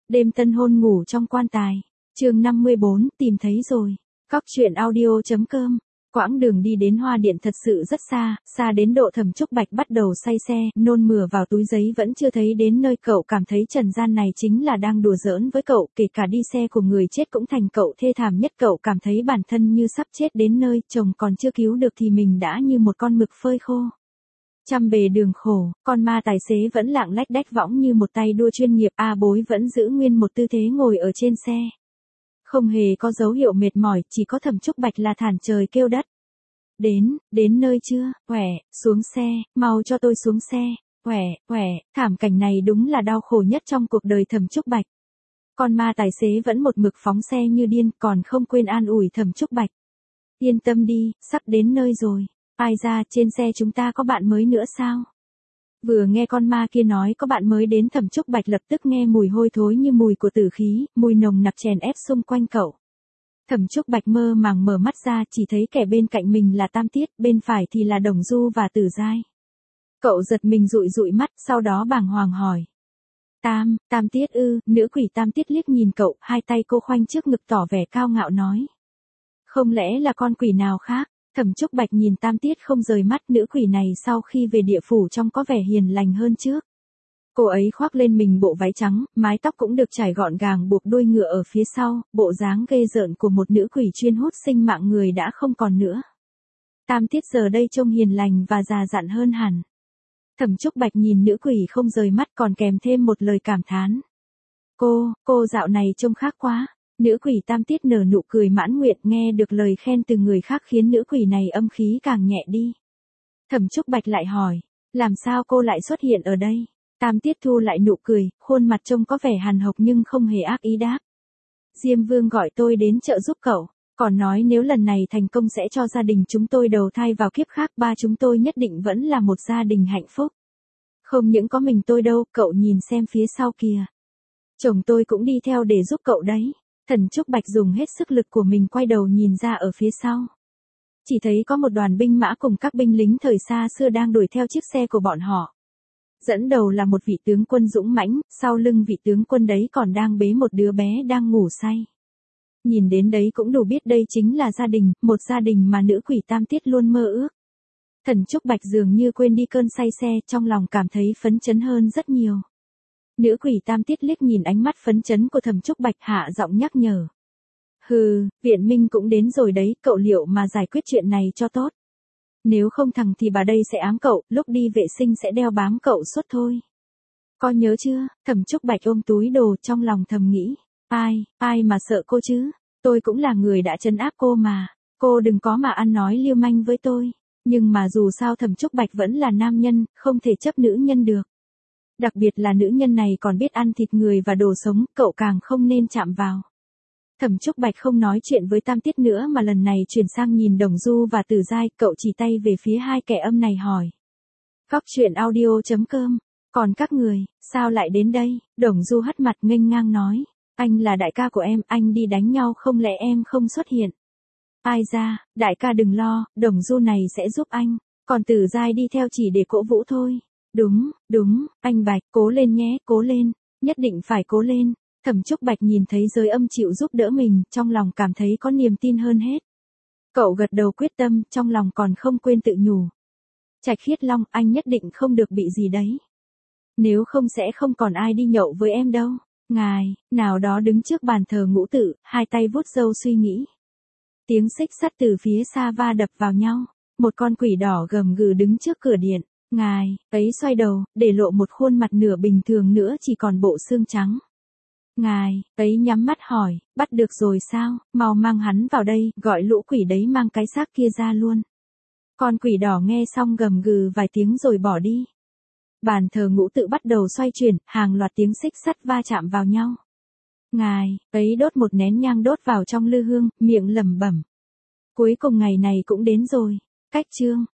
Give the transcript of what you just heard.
Đêm tân hôn ngủ trong quan tài. Chương 54, tìm thấy rồi. Cóc truyện audio.com. Quãng đường đi đến Hoa Điện thật sự rất xa, xa đến độ Thẩm Trúc Bạch bắt đầu say xe, nôn mửa vào túi giấy vẫn chưa thấy đến nơi. Cậu cảm thấy trần gian này chính là đang đùa giỡn với cậu, kể cả đi xe của người chết cũng thành cậu thê thảm nhất. Cậu cảm thấy bản thân như sắp chết đến nơi, chồng còn chưa cứu được thì mình đã như một con mực phơi khô. Trăm bề đường khổ, con ma tài xế vẫn lạng lách đách võng như một tay đua chuyên nghiệp. A Bối vẫn giữ nguyên một tư thế ngồi ở trên xe. Không hề có dấu hiệu mệt mỏi, chỉ có Thẩm Trúc Bạch là thản trời kêu đất. Đến nơi chưa, quẻ, xuống xe, mau cho tôi xuống xe, quẻ, thảm cảnh này đúng là đau khổ nhất trong cuộc đời Thẩm Trúc Bạch. Con ma tài xế vẫn một mực phóng xe như điên, còn không quên an ủi Thẩm Trúc Bạch. Yên tâm đi, sắp đến nơi rồi. Ai ra, trên xe chúng ta có bạn mới nữa sao? Vừa nghe con ma kia nói có bạn mới đến, Thẩm Trúc Bạch lập tức nghe mùi hôi thối như mùi của tử khí, mùi nồng nặc chèn ép xung quanh cậu. Thẩm Trúc Bạch mơ màng mở mắt ra, chỉ thấy kẻ bên cạnh mình là Tam Tiết, bên phải thì là Đồng Du và Tử Giai. Cậu giật mình dụi mắt, sau đó bàng hoàng hỏi. Tam Tiết ư? Nữ quỷ Tam Tiết liếc nhìn cậu, hai tay cô khoanh trước ngực tỏ vẻ cao ngạo nói. Không lẽ là con quỷ nào khác? Thẩm Trúc Bạch nhìn Tam Tiết không rời mắt. Nữ quỷ này sau khi về địa phủ trông có vẻ hiền lành hơn trước. Cô ấy khoác lên mình bộ váy trắng, mái tóc cũng được trải gọn gàng buộc đuôi ngựa ở phía sau, bộ dáng ghê rợn của một nữ quỷ chuyên hút sinh mạng người đã không còn nữa. Tam Tiết giờ đây trông hiền lành và già dặn hơn hẳn. Thẩm Trúc Bạch nhìn nữ quỷ không rời mắt, còn kèm thêm một lời cảm thán. Cô dạo này trông khác quá. Nữ quỷ Tam Tiết nở nụ cười mãn nguyện, nghe được lời khen từ người khác khiến nữ quỷ này âm khí càng nhẹ đi. Thẩm Trúc Bạch lại hỏi, làm sao cô lại xuất hiện ở đây? Tam Tiết thu lại nụ cười, khuôn mặt trông có vẻ hằn học nhưng không hề ác ý đáp. Diêm Vương gọi tôi đến trợ giúp cậu, còn nói nếu lần này thành công sẽ cho gia đình chúng tôi đầu thai vào kiếp khác, ba chúng tôi nhất định vẫn là một gia đình hạnh phúc. Không những có mình tôi đâu, cậu nhìn xem phía sau kìa. Chồng tôi cũng đi theo để giúp cậu đấy. Thẩm Trúc Bạch dùng hết sức lực của mình quay đầu nhìn ra ở phía sau. Chỉ thấy có một đoàn binh mã cùng các binh lính thời xa xưa đang đuổi theo chiếc xe của bọn họ. Dẫn đầu là một vị tướng quân dũng mãnh, sau lưng vị tướng quân đấy còn đang bế một đứa bé đang ngủ say. Nhìn đến đấy cũng đủ biết đây chính là gia đình, một gia đình mà nữ quỷ Tam Tiết luôn mơ ước. Thẩm Trúc Bạch dường như quên đi cơn say xe, trong lòng cảm thấy phấn chấn hơn rất nhiều. Nữ quỷ Tam Tiết liếc nhìn ánh mắt phấn chấn của Thẩm Trúc Bạch, hạ giọng nhắc nhở. Hừ, viện minh cũng đến rồi đấy, cậu liệu mà giải quyết chuyện này cho tốt. Nếu không thằng thì bà đây sẽ ám cậu, lúc đi vệ sinh sẽ đeo bám cậu suốt thôi. Có nhớ chưa? Thẩm Trúc Bạch ôm túi đồ, trong lòng thầm nghĩ. Ai mà sợ cô chứ? Tôi cũng là người đã trấn áp cô mà. Cô đừng có mà ăn nói liêu manh với tôi. Nhưng mà dù sao Thẩm Trúc Bạch vẫn là nam nhân, không thể chấp nữ nhân được. Đặc biệt là nữ nhân này còn biết ăn thịt người và đồ sống, cậu càng không nên chạm vào. Thẩm Trúc Bạch không nói chuyện với Tam Tiết nữa mà lần này chuyển sang nhìn Đồng Du và Tử Giai, cậu chỉ tay về phía hai kẻ âm này hỏi. Cóc truyện audio.com, còn các người, sao lại đến đây? Đồng Du hất mặt nghênh ngang nói, anh là đại ca của em, anh đi đánh nhau không lẽ em không xuất hiện? Ai ra, đại ca đừng lo, Đồng Du này sẽ giúp anh, còn Tử Giai đi theo chỉ để cổ vũ thôi. Đúng, anh Bạch, cố lên nhé, cố lên, nhất định phải cố lên. Thẩm Trúc Bạch nhìn thấy giới âm chịu giúp đỡ mình, trong lòng cảm thấy có niềm tin hơn hết. Cậu gật đầu quyết tâm, trong lòng còn không quên tự nhủ. Trạch Khiết Long, anh nhất định không được bị gì đấy. Nếu không sẽ không còn ai đi nhậu với em đâu. Ngài, nào đó đứng trước bàn thờ ngũ tự, hai tay vuốt râu suy nghĩ. Tiếng xích sắt từ phía xa va đập vào nhau. Một con quỷ đỏ gầm gừ đứng trước cửa điện. Ngài, ấy xoay đầu, để lộ một khuôn mặt nửa bình thường nữa chỉ còn bộ xương trắng. Ngài, ấy nhắm mắt hỏi, bắt được rồi sao, mau mang hắn vào đây, gọi lũ quỷ đấy mang cái xác kia ra luôn. Con quỷ đỏ nghe xong gầm gừ vài tiếng rồi bỏ đi. Bàn thờ ngũ tự bắt đầu xoay chuyển, hàng loạt tiếng xích sắt va chạm vào nhau. Ngài, ấy đốt một nén nhang đốt vào trong lư hương, miệng lẩm bẩm. Cuối cùng ngày này cũng đến rồi. Cách chương